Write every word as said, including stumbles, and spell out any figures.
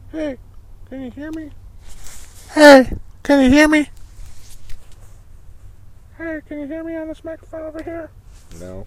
Hey, can you hear me? Hey, can you hear me? Hey, can you hear me on this microphone over here? No.